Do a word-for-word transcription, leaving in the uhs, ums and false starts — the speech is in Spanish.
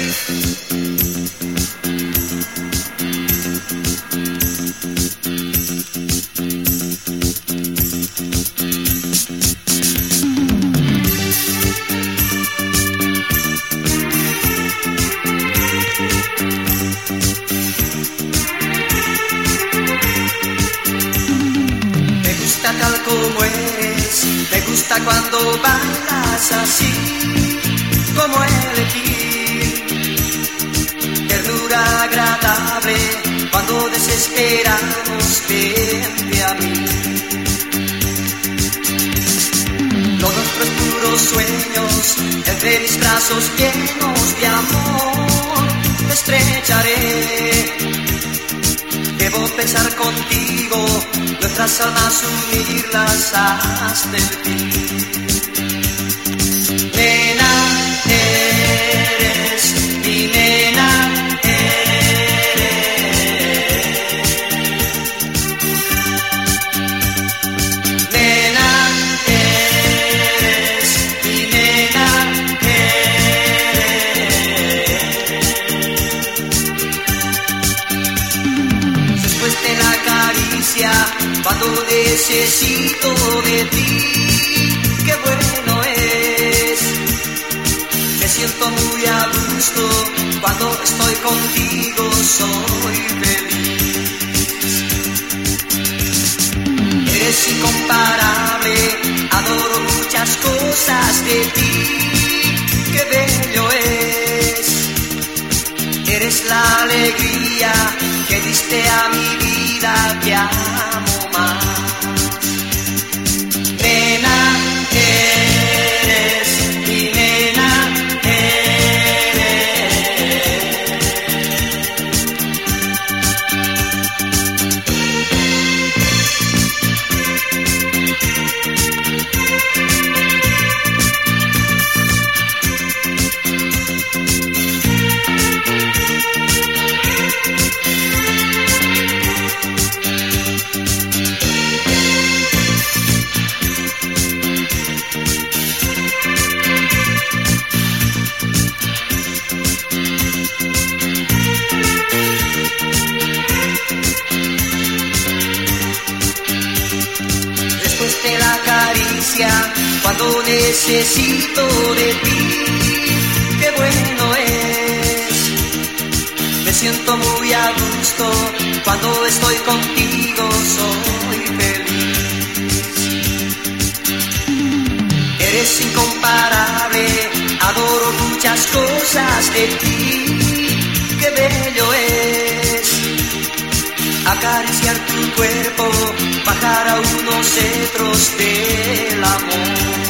Tal como eres, me gusta cuando bailas así, como elegir ternura agradable cuando desesperamos, vente a mí. Lo nuestro es puros sueños, entre mis brazos llenos de amor te estrecharé. Debo pensar contigo, nuestras almas unirlas hasta el fin. Nena, eres mi nena, eres. Nena, eres mi nena, eres. Después de la caricia, cuando necesito de ti, qué bueno es. Me siento muy a gusto cuando estoy contigo, soy feliz. Eres incomparable, adoro muchas cosas de ti, qué bello es. Eres la alegría que diste a mi vida, te amo más. Nena, eres mi nena, cuando necesito de ti, qué bueno es. Me siento muy a gusto cuando estoy contigo, soy feliz. Eres incomparable, adoro muchas cosas de ti, qué bello es. Acariciar tu cuerpo, bajar a unos cetros del amor.